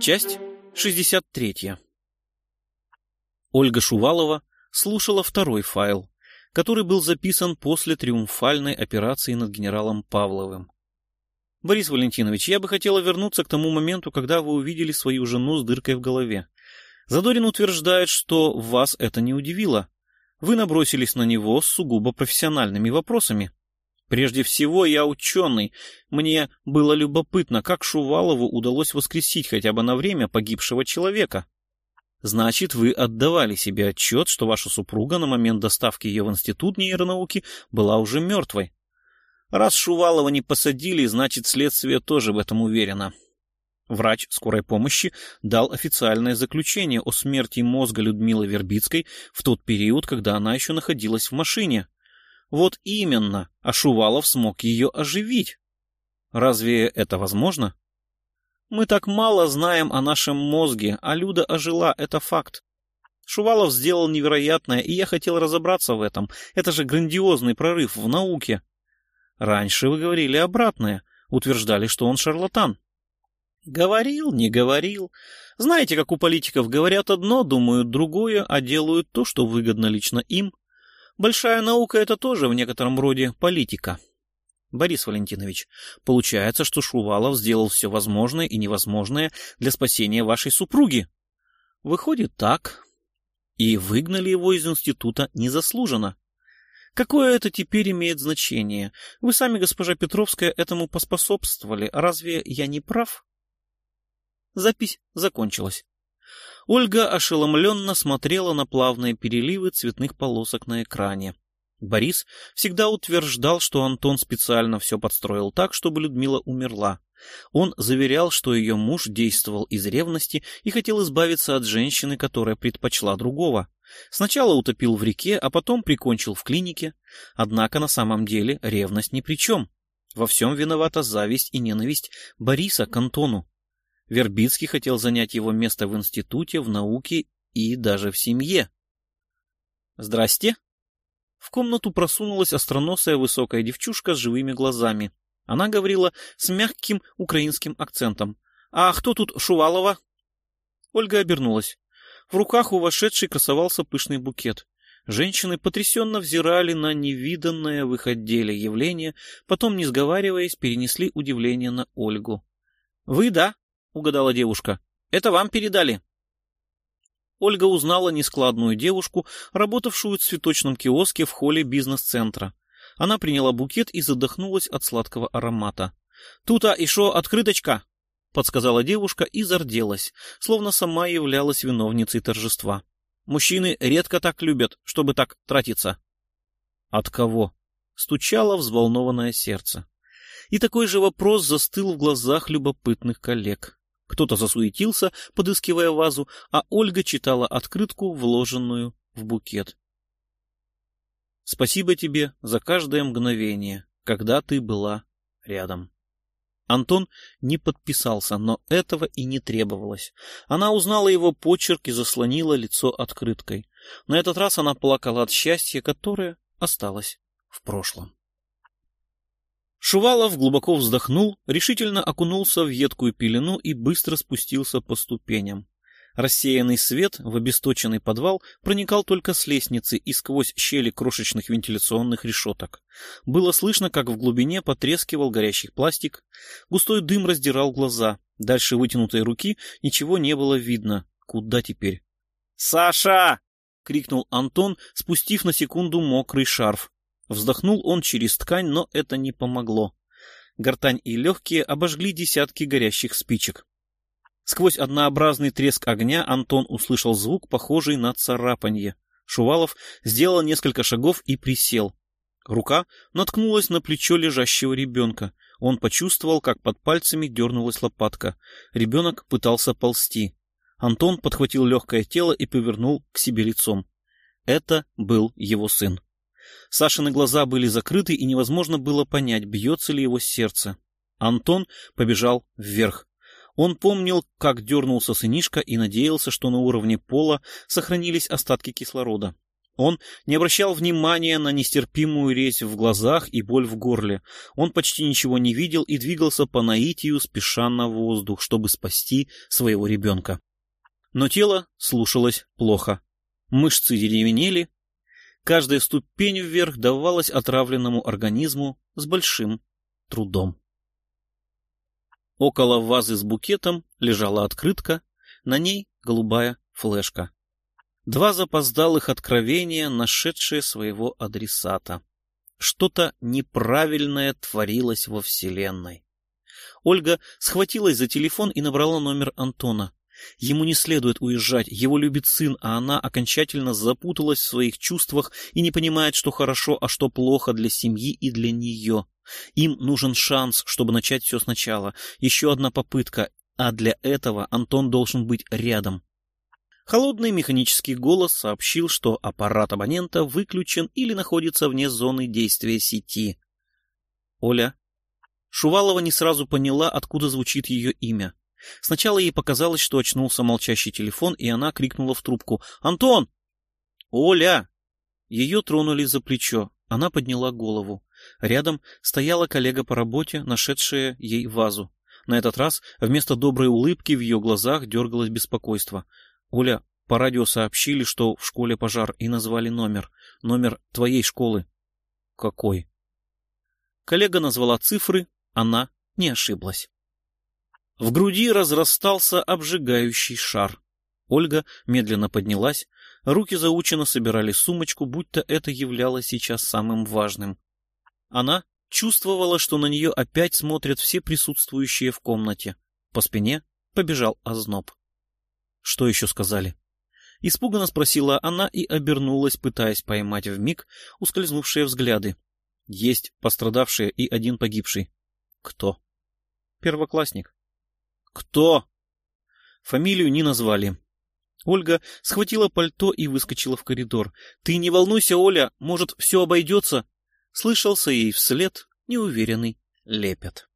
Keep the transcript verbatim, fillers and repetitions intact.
Часть шестьдесят третья. Ольга Шувалова слушала второй файл, который был записан после триумфальной операции над генералом Павловым. «Борис Валентинович, я бы хотела вернуться к тому моменту, когда вы увидели свою жену с дыркой в голове. Задорин утверждает, что вас это не удивило. Вы набросились на него с сугубо профессиональными вопросами. Прежде всего, я ученый. Мне было любопытно, как Шувалову удалось воскресить хотя бы на время погибшего человека. Значит, вы отдавали себе отчет, что ваша супруга на момент доставки ее в Институт нейронауки была уже мертвой. Раз Шувалова не посадили, значит, следствие тоже в этом уверено. Врач скорой помощи дал официальное заключение о смерти мозга Людмилы Вербицкой в тот период, когда она еще находилась в машине. Вот именно, а Шувалов смог ее оживить. Разве это возможно? Мы так мало знаем о нашем мозге, а Люда ожила, это факт. Шувалов сделал невероятное, и я хотел разобраться в этом. Это же грандиозный прорыв в науке. Раньше вы говорили обратное, утверждали, что он шарлатан. Говорил, не говорил. Знаете, как у политиков говорят одно, думают другое, а делают то, что выгодно лично им. Большая наука — это тоже в некотором роде политика. Борис Валентинович, получается, что Шувалов сделал все возможное и невозможное для спасения вашей супруги. Выходит так. И выгнали его из института незаслуженно. Какое это теперь имеет значение? Вы сами, госпожа Петровская, этому поспособствовали. Разве я не прав? Запись закончилась. Ольга ошеломленно смотрела на плавные переливы цветных полосок на экране. Борис всегда утверждал, что Антон специально все подстроил так, чтобы Людмила умерла. Он заверял, что ее муж действовал из ревности и хотел избавиться от женщины, которая предпочла другого. Сначала утопил в реке, а потом прикончил в клинике. Однако на самом деле ревность ни при чем. Во всем виновата зависть и ненависть Бориса к Антону. Вербицкий хотел занять его место в институте, в науке и даже в семье. «Здрасте!» В комнату просунулась остроносая высокая девчушка с живыми глазами. Она говорила с мягким украинским акцентом. «А кто тут Шувалова?» Ольга обернулась. В руках у вошедшей красовался пышный букет. Женщины потрясенно взирали на невиданное в их отделе явление, потом, не сговариваясь, перенесли удивление на Ольгу. «Вы, да?» — угадала девушка. «Это вам передали». Ольга узнала нескладную девушку, работавшую в цветочном киоске в холле бизнес-центра. Она приняла букет и задохнулась от сладкого аромата. «Тута ишо открыточка!» — подсказала девушка и зарделась, словно сама являлась виновницей торжества. «Мужчины редко так любят, чтобы так тратиться». «От кого?» — стучало взволнованное сердце. И такой же вопрос застыл в глазах любопытных коллег. Кто-то засуетился, подыскивая вазу, а Ольга читала открытку, вложенную в букет. «Спасибо тебе за каждое мгновение, когда ты была рядом». Антон не подписался, но этого и не требовалось. Она узнала его почерк и заслонила лицо открыткой. На этот раз она плакала от счастья, которое осталось в прошлом. Шувалов глубоко вздохнул, решительно окунулся в едкую пелену и быстро спустился по ступеням. Рассеянный свет в обесточенный подвал проникал только с лестницы и сквозь щели крошечных вентиляционных решеток. Было слышно, как в глубине потрескивал горящий пластик. Густой дым раздирал глаза. Дальше вытянутой руки ничего не было видно. Куда теперь? «Саша!» — крикнул Антон, спустив на секунду мокрый шарф. Вздохнул он через ткань, но это не помогло. Гортань и легкие обожгли десятки горящих спичек. Сквозь однообразный треск огня Антон услышал звук, похожий на царапанье. Шувалов сделал несколько шагов и присел. Рука наткнулась на плечо лежащего ребенка. Он почувствовал, как под пальцами дернулась лопатка. Ребенок пытался ползти. Антон подхватил легкое тело и повернул к себе лицом. Это был его сын. Сашины глаза были закрыты, и невозможно было понять, бьется ли его сердце. Антон побежал вверх. Он помнил, как дернулся сынишка, и надеялся, что на уровне пола сохранились остатки кислорода. Он не обращал внимания на нестерпимую резь в глазах и боль в горле. Он почти ничего не видел и двигался по наитию, спеша на воздух, чтобы спасти своего ребенка. Но тело слушалось плохо. Мышцы деревенели. Каждая ступень вверх давалась отравленному организму с большим трудом. Около вазы с букетом лежала открытка, на ней голубая флешка. Два запоздалых откровения, нашедшие своего адресата. Что-то неправильное творилось во Вселенной. Ольга схватилась за телефон и набрала номер Антона. Ему не следует уезжать, его любит сын, а она окончательно запуталась в своих чувствах и не понимает, что хорошо, а что плохо для семьи и для нее. Им нужен шанс, чтобы начать все сначала. Еще одна попытка, а для этого Антон должен быть рядом. Холодный механический голос сообщил, что аппарат абонента выключен или находится вне зоны действия сети. Оля. Шувалова не сразу поняла, откуда звучит ее имя. Сначала ей показалось, что очнулся молчащий телефон, и она крикнула в трубку: «Антон!» «Оля!» Ее тронули за плечо. Она подняла голову. Рядом стояла коллега по работе, нашедшая ей вазу. На этот раз вместо доброй улыбки в ее глазах дергалось беспокойство. «Оля, по радио сообщили, что в школе пожар, и назвали номер. Номер твоей школы». «Какой?» Коллега назвала цифры, она не ошиблась. В груди разрастался обжигающий шар. Ольга медленно поднялась, руки заученно собирали сумочку, будто это являлось сейчас самым важным. Она чувствовала, что на нее опять смотрят все присутствующие в комнате. По спине побежал озноб. «Что еще сказали?» Испуганно спросила она и обернулась, пытаясь поймать вмиг ускользнувшие взгляды. Есть пострадавшие и один погибший. Кто? Первоклассник. Кто? Фамилию не назвали. Ольга схватила пальто и выскочила в коридор. «Ты не волнуйся, Оля, может, все обойдется?» Слышался ей вслед неуверенный лепет.